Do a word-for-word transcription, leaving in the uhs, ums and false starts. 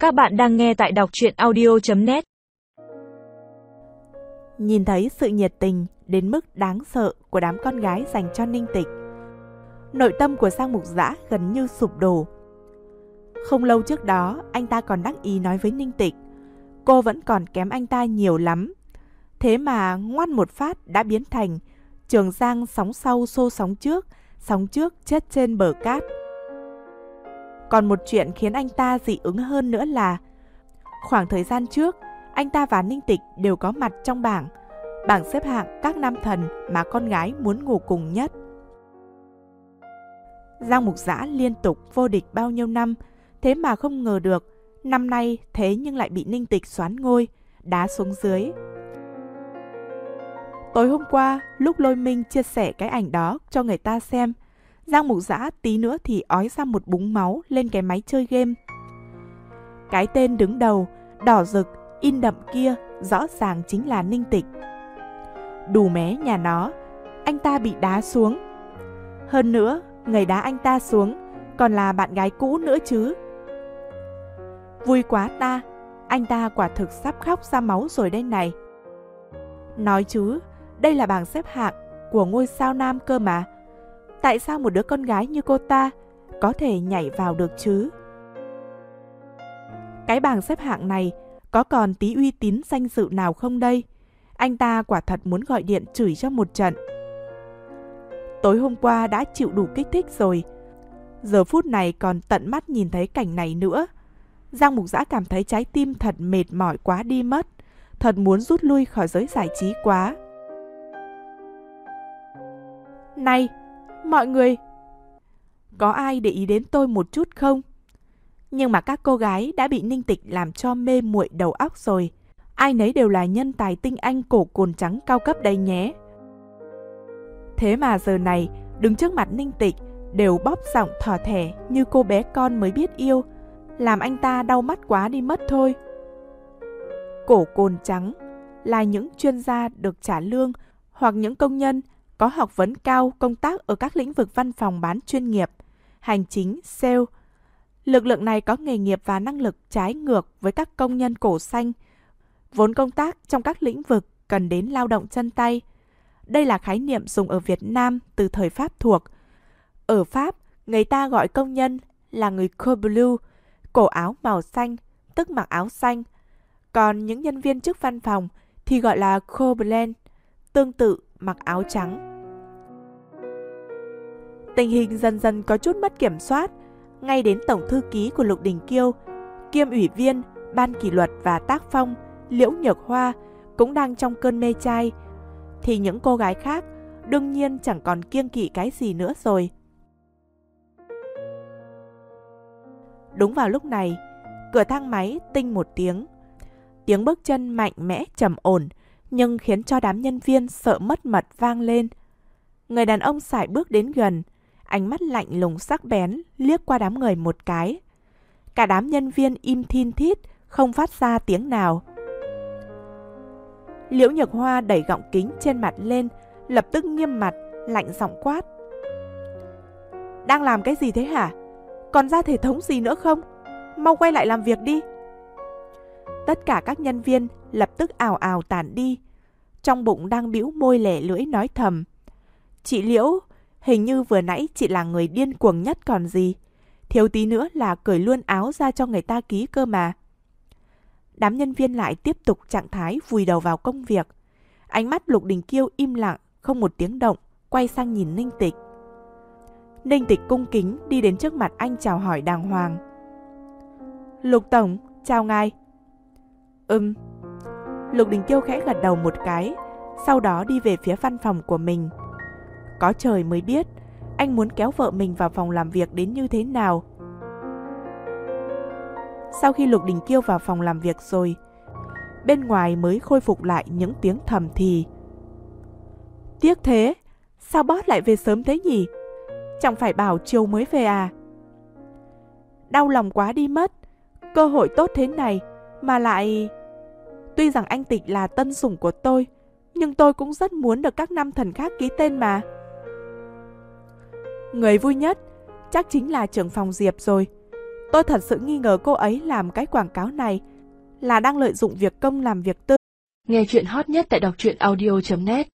Các bạn đang nghe tại đọc truyện audio chấm net. Nhìn thấy sự nhiệt tình đến mức đáng sợ của đám con gái dành cho Ninh Tịch, nội tâm của Giang Mục Dã gần như sụp đổ. Không lâu trước đó, anh ta còn đắc ý nói với Ninh Tịch, cô vẫn còn kém anh ta nhiều lắm. Thế mà ngoan một phát đã biến thành Trường Giang sóng sau xô sóng trước, sóng trước chết trên bờ cát. Còn một chuyện khiến anh ta dị ứng hơn nữa là khoảng thời gian trước, anh ta và Ninh Tịch đều có mặt trong bảng bảng xếp hạng các nam thần mà con gái muốn ngủ cùng nhất. Giang Mục Dã liên tục vô địch bao nhiêu năm, thế mà không ngờ được năm nay thế nhưng lại bị Ninh Tịch soán ngôi, đá xuống dưới. Tối hôm qua, lúc Lôi Minh chia sẻ cái ảnh đó cho người ta xem, Giang Mục Dã tí nữa thì ói ra một búng máu lên cái máy chơi game. Cái tên đứng đầu, đỏ rực, in đậm kia rõ ràng chính là Ninh Tịch. Đù mé nhà nó, anh ta bị đá xuống. Hơn nữa, người đá anh ta xuống còn là bạn gái cũ nữa chứ. Vui quá ta, anh ta quả thực sắp khóc ra máu rồi đây này. Nói chứ, đây là bảng xếp hạng của ngôi sao nam cơ mà. Tại sao một đứa con gái như cô ta có thể nhảy vào được chứ? Cái bảng xếp hạng này có còn tí uy tín danh dự nào không đây? Anh ta quả thật muốn gọi điện chửi cho một trận. Tối hôm qua đã chịu đủ kích thích rồi, giờ phút này còn tận mắt nhìn thấy cảnh này nữa. Giang Mục Dã cảm thấy trái tim thật mệt mỏi quá đi mất, thật muốn rút lui khỏi giới giải trí quá. Này, mọi người, có ai để ý đến tôi một chút không? Nhưng mà các cô gái đã bị Ninh Tịch làm cho mê muội đầu óc rồi. Ai nấy đều là nhân tài tinh anh cổ cồn trắng cao cấp đấy nhé. Thế mà giờ này, đứng trước mặt Ninh Tịch, đều bóp giọng thỏ thẻ như cô bé con mới biết yêu, làm anh ta đau mắt quá đi mất thôi. Cổ cồn trắng là những chuyên gia được trả lương hoặc những công nhân có học vấn cao công tác ở các lĩnh vực văn phòng bán chuyên nghiệp, hành chính, sale. Lực lượng này có nghề nghiệp và năng lực trái ngược với các công nhân cổ xanh, vốn công tác trong các lĩnh vực cần đến lao động chân tay. Đây là khái niệm dùng ở Việt Nam từ thời Pháp thuộc. Ở Pháp, người ta gọi công nhân là người col bleu, cổ áo màu xanh, tức mặc áo xanh. Còn những nhân viên chức văn phòng thì gọi là col blanc, tương tự mặc áo trắng. Tình hình dần dần có chút mất kiểm soát, ngay đến tổng thư ký của Lục Đình Kiêu, kiêm ủy viên ban kỷ luật và tác phong Liễu Nhược Hoa cũng đang trong cơn mê trai, thì những cô gái khác đương nhiên chẳng còn kiêng kỵ cái gì nữa rồi. Đúng vào lúc này, cửa thang máy tinh một tiếng. Tiếng bước chân mạnh mẽ trầm ổn, nhưng khiến cho đám nhân viên sợ mất mật vang lên. Người đàn ông sải bước đến gần, ánh mắt lạnh lùng sắc bén liếc qua đám người một cái. Cả đám nhân viên im thin thít, không phát ra tiếng nào. Liễu Nhược Hoa đẩy gọng kính trên mặt lên, lập tức nghiêm mặt, lạnh giọng quát. Đang làm cái gì thế hả? Còn ra thể thống gì nữa không? Mau quay lại làm việc đi. Tất cả các nhân viên lập tức ào ào tản đi, trong bụng đang bĩu môi lẻ lưỡi nói thầm. Chị Liễu, hình như vừa nãy chị là người điên cuồng nhất còn gì. Thiếu tí nữa là cởi luôn áo ra cho người ta ký cơ mà. Đám nhân viên lại tiếp tục trạng thái vùi đầu vào công việc. Ánh mắt Lục Đình Kiêu im lặng, không một tiếng động, quay sang nhìn Ninh Tịch. Ninh Tịch cung kính đi đến trước mặt anh chào hỏi đàng hoàng. Lục Tổng, chào ngài. Ừm. Lục Đình Kiêu khẽ gật đầu một cái, sau đó đi về phía văn phòng của mình. Có trời mới biết, anh muốn kéo vợ mình vào phòng làm việc đến như thế nào. Sau khi Lục Đình Kiêu vào phòng làm việc rồi, bên ngoài mới khôi phục lại những tiếng thầm thì. Tiếc thế, sao boss lại về sớm thế nhỉ? Chẳng phải bảo chiều mới về à? Đau lòng quá đi mất, cơ hội tốt thế này mà lại... Tuy rằng anh Tịch là tân sủng của tôi, nhưng tôi cũng rất muốn được các nam thần khác ký tên mà. Người vui nhất chắc chính là trưởng phòng Diệp rồi. Tôi thật sự nghi ngờ cô ấy làm cái quảng cáo này là đang lợi dụng việc công làm việc tư. Nghe chuyện hot nhất tại đọc truyện audio chấm net